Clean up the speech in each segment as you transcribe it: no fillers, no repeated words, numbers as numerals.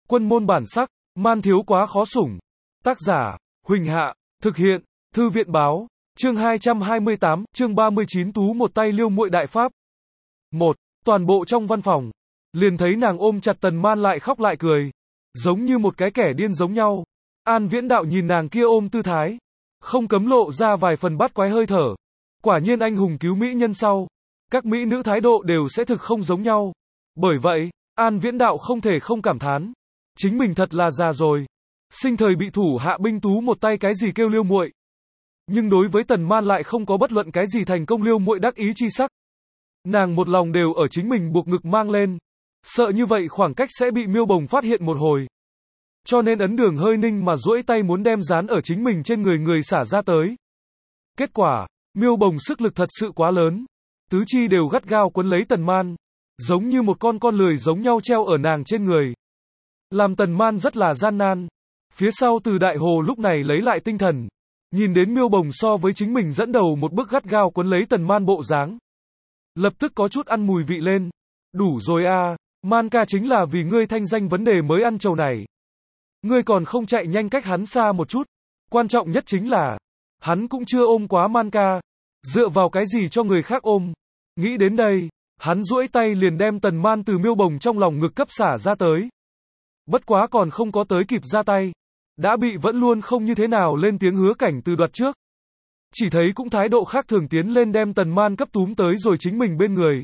Quân môn bản sắc, man thiếu quá khó sủng. Tác giả, Huỳnh Hạ, thực hiện, Thư viện báo, chương 228, chương 39 tú một tay liêu muội đại pháp. 1. Toàn bộ trong văn phòng, liền thấy nàng ôm chặt Tần Man lại khóc lại cười, giống như một cái kẻ điên giống nhau. An Viễn Đạo nhìn nàng kia ôm tư thái, không cấm lộ ra vài phần bắt quái hơi thở. Quả nhiên anh hùng cứu mỹ nhân sau, các mỹ nữ thái độ đều sẽ thực không giống nhau. Bởi vậy, An Viễn Đạo không thể không cảm thán, chính mình thật là già rồi, sinh thời bị thủ hạ binh tú một tay cái gì kêu liêu muội. Nhưng đối với Tần Man lại không có bất luận cái gì thành công liêu muội đắc ý chi sắc. Nàng một lòng đều ở chính mình buộc ngực mang lên, sợ như vậy khoảng cách sẽ bị Miêu Bồng phát hiện một hồi. Cho nên ấn Đường hơi ninh mà duỗi tay muốn đem dán ở chính mình trên người xả ra tới. Kết quả, Miêu Bồng sức lực thật sự quá lớn, tứ chi đều gắt gao quấn lấy Tần Man, giống như một con lười giống nhau treo ở nàng trên người. Làm Tần Man rất là gian nan. Phía sau Từ Đại Hồ lúc này lấy lại tinh thần, nhìn đến Miêu Bồng so với chính mình dẫn đầu một bước gắt gao quấn lấy Tần Man bộ dáng, lập tức có chút ăn mùi vị lên. Đủ rồi a, Man ca chính là vì ngươi thanh danh vấn đề mới ăn trầu này. Ngươi còn không chạy nhanh cách hắn xa một chút. Quan trọng nhất chính là, hắn cũng chưa ôm quá Man ca, dựa vào cái gì cho người khác ôm. Nghĩ đến đây, hắn duỗi tay liền đem Tần Man từ Miêu Bồng trong lòng ngực cấp xả ra tới. Bất quá còn không có tới kịp ra tay, đã bị vẫn luôn không như thế nào lên tiếng Hứa Cảnh Từ đoạt trước. Chỉ thấy cũng thái độ khác thường tiến lên đem Tần Man cấp túm tới rồi chính mình bên người.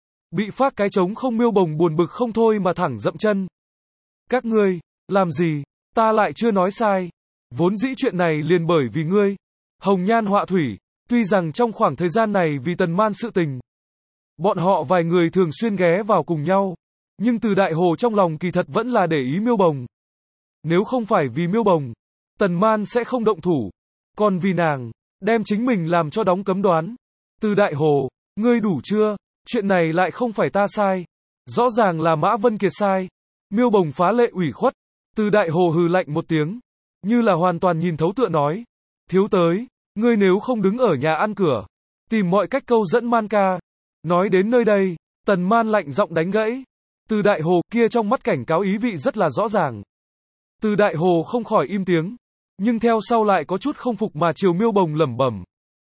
Bị phát cái trống không Miêu Bồng buồn bực không thôi mà thẳng dậm chân. Các ngươi, làm gì, ta lại chưa nói sai. Vốn dĩ chuyện này liền bởi vì ngươi. Hồng nhan họa thủy, tuy rằng trong khoảng thời gian này vì Tần Man sự tình, bọn họ vài người thường xuyên ghé vào cùng nhau, nhưng Từ Đại Hồ trong lòng kỳ thật vẫn là để ý Miêu Bồng. Nếu không phải vì Miêu Bồng, Tần Man sẽ không động thủ. Còn vì nàng, đem chính mình làm cho đóng cấm đoán. Từ Đại Hồ, ngươi đủ chưa? Chuyện này lại không phải ta sai. Rõ ràng là Mã Vân Kiệt sai. Miêu Bồng phá lệ ủy khuất. Từ Đại Hồ hừ lạnh một tiếng, như là hoàn toàn nhìn thấu tựa nói. Thiếu tới, ngươi nếu không đứng ở nhà ăn cửa, tìm mọi cách câu dẫn Man ca. Nói đến nơi đây, Tần Man lạnh giọng đánh gãy. Từ Đại Hồ kia trong mắt cảnh cáo ý vị rất là rõ ràng. Từ Đại Hồ không khỏi im tiếng, nhưng theo sau lại có chút không phục mà chiều Miêu Bồng lẩm bẩm.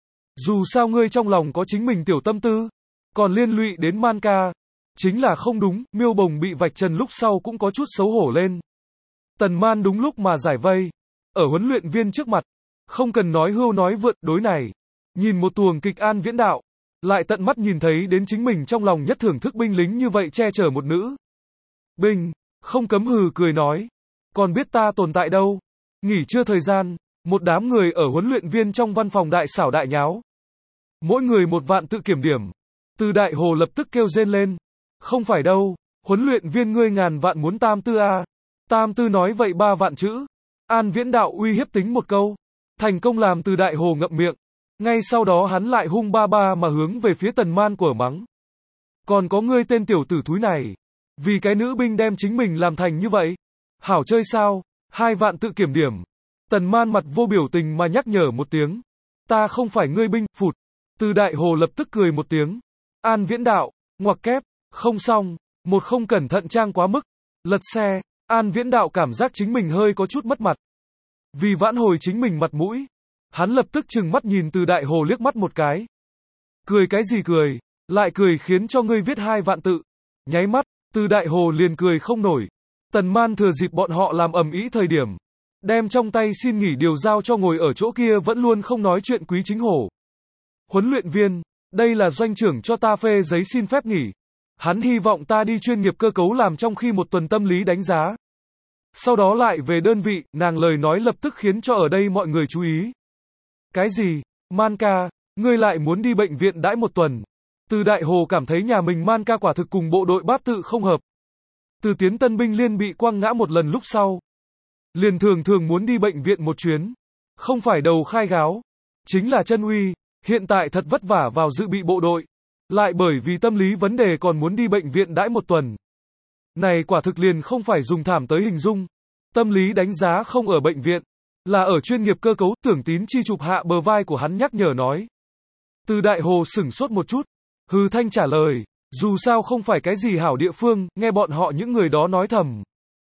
Dù sao ngươi trong lòng có chính mình tiểu tâm tư, còn liên lụy đến Man ca, chính là không đúng. Miêu Bồng bị vạch trần lúc sau cũng có chút xấu hổ lên. Tần Man đúng lúc mà giải vây, ở huấn luyện viên trước mặt, không cần nói hưu nói vượt, đối này, nhìn một tuồng kịch An Viễn Đạo, lại tận mắt nhìn thấy đến chính mình trong lòng nhất thưởng thức binh lính như vậy che chở một nữ binh, không cấm hừ cười nói, còn biết ta tồn tại đâu. Nghỉ trưa thời gian, một đám người ở huấn luyện viên trong văn phòng đại xảo đại nháo, mỗi người một vạn tự kiểm điểm. Từ Đại Hồ lập tức kêu rên lên, không phải đâu, huấn luyện viên ngươi ngàn vạn muốn tam tư a. Tam tư nói vậy 3 vạn chữ. An Viễn Đạo uy hiếp tính một câu, thành công làm Từ Đại Hồ ngậm miệng. Ngay sau đó hắn lại hung ba ba mà hướng về phía Tần Man của mắng. Còn có ngươi tên tiểu tử thúi này, vì cái nữ binh đem chính mình làm thành như vậy, hảo chơi sao? 2 vạn tự kiểm điểm. Tần Man mặt vô biểu tình mà nhắc nhở một tiếng, ta không phải ngươi binh. Phụt. Từ Đại Hồ lập tức cười một tiếng. An Viễn Đạo, ngoặc kép, không xong, một không cẩn thận trang quá mức, lật xe. An Viễn Đạo cảm giác chính mình hơi có chút mất mặt. Vì vãn hồi chính mình mặt mũi, hắn lập tức trừng mắt nhìn Từ Đại Hồ liếc mắt một cái. Cười cái gì cười, lại cười khiến cho ngươi viết 2 vạn tự. Nháy mắt, Từ Đại Hồ liền cười không nổi. Tần Man thừa dịp bọn họ làm ầm ĩ thời điểm, đem trong tay xin nghỉ điều giao cho ngồi ở chỗ kia vẫn luôn không nói chuyện Quý Chính Hổ. Huấn luyện viên, đây là doanh trưởng cho ta phê giấy xin phép nghỉ. Hắn hy vọng ta đi chuyên nghiệp cơ cấu làm trong khi 1 tuần tâm lý đánh giá. Sau đó lại về đơn vị. Nàng lời nói lập tức khiến cho ở đây mọi người chú ý. Cái gì? Man ca, ngươi lại muốn đi bệnh viện đãi 1 tuần. Từ Đại Hồ cảm thấy nhà mình Man ca quả thực cùng bộ đội bát tự không hợp. Từ tiến tân binh liên bị quăng ngã một lần lúc sau, liền thường muốn đi bệnh viện một chuyến. Không phải đầu khai gáo, chính là chân uy. Hiện tại thật vất vả vào dự bị bộ đội, lại bởi vì tâm lý vấn đề còn muốn đi bệnh viện đãi 1 tuần. Này quả thực liền không phải dùng thảm tới hình dung. Tâm lý đánh giá không ở bệnh viện, là ở chuyên nghiệp cơ cấu. Tưởng Tín chi chụp hạ bờ vai của hắn nhắc nhở nói. Từ Đại Hồ sửng sốt một chút, hừ thanh trả lời, dù sao không phải cái gì hảo địa phương. Nghe bọn họ những người đó nói thầm,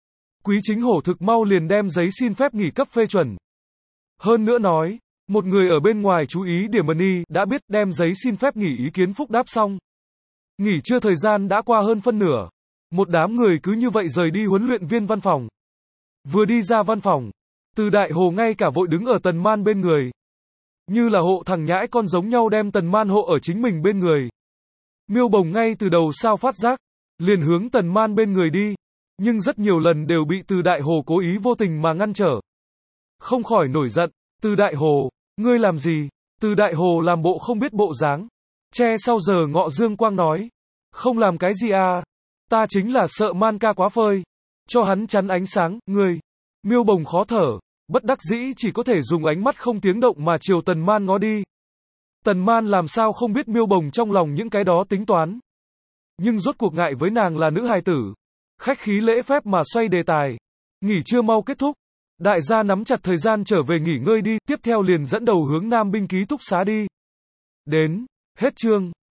Quý chính hổ thực mau liền đem giấy xin phép nghỉ cấp phê chuẩn. Hơn nữa nói, một người ở bên ngoài chú ý điểm y đã biết đem giấy xin phép nghỉ ý kiến phúc đáp xong. Nghỉ trưa thời gian đã qua hơn phân nửa. Một đám người cứ như vậy rời đi huấn luyện viên văn phòng. Vừa đi ra văn phòng, Từ Đại Hồ ngay cả vội đứng ở Tần Man bên người. Như là hộ thằng nhãi con giống nhau đem Tần Man hộ ở chính mình bên người. Miêu Bồng ngay từ đầu sao phát giác, liền hướng Tần Man bên người đi. Nhưng rất nhiều lần đều bị Từ Đại Hồ cố ý vô tình mà ngăn trở. Không khỏi nổi giận, Từ Đại Hồ, ngươi làm gì? Từ Đại Hồ làm bộ không biết bộ dáng. Che sau giờ ngọ dương quang nói. Không làm cái gì à? Ta chính là sợ Man ca quá phơi. Cho hắn chắn ánh sáng, ngươi. Miêu Bồng khó thở, bất đắc dĩ chỉ có thể dùng ánh mắt không tiếng động mà chiều Tần Man ngó đi. Tần Man làm sao không biết Miêu Bồng trong lòng những cái đó tính toán. Nhưng rốt cuộc ngại với nàng là nữ hài tử. Khách khí lễ phép mà xoay đề tài. Nghỉ trưa mau kết thúc. Đại gia nắm chặt thời gian trở về nghỉ ngơi đi, tiếp theo liền dẫn đầu hướng Nam binh ký túc xá đi. Đến, hết chương.